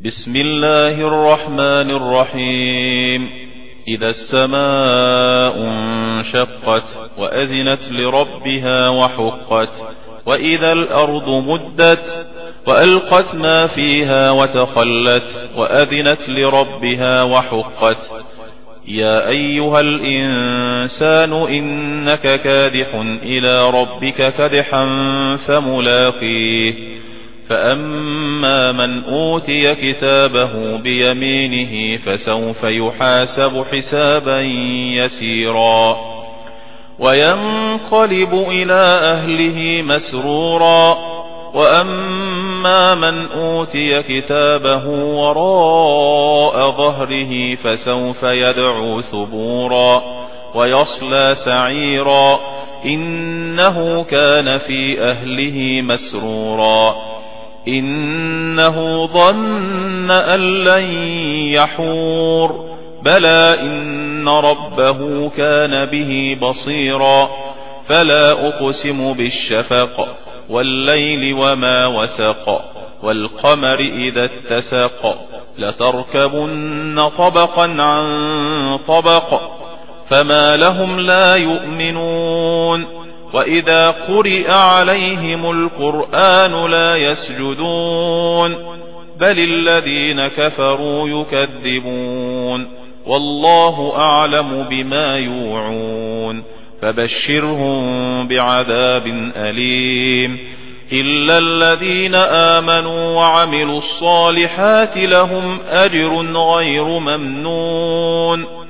بسم الله الرحمن الرحيم. إذا السماء انشقت وأذنت لربها وحقت وإذا الأرض مدت وألقت ما فيها وتخلت وأذنت لربها وحقت. يا أيها الإنسان إنك كادح إلى ربك كدحا فملاقيه. فأما من أوتي كتابه بيمينه فسوف يحاسب حسابا يسيرا وينقلب إلى أهله مسرورا. وأما من أوتي كتابه وراء ظهره فسوف يدعو ثبورا ويصلى سعيرا إنه كان في أهله مسرورا إنه ظن أن لن يحور بلى إن ربه كان به بصيرا. فلا أقسم بالشفق والليل وما وسق والقمر إذا اتسق لتركبن طبقا عن طبق فما لهم لا يؤمنون. وإذا قرئ عليهم القرآن لا يسجدون بل الذين كفروا يكذبون والله أعلم بما يوعون. فبشرهم بعذاب أليم إلا الذين آمنوا وعملوا الصالحات لهم أجر غير ممنون.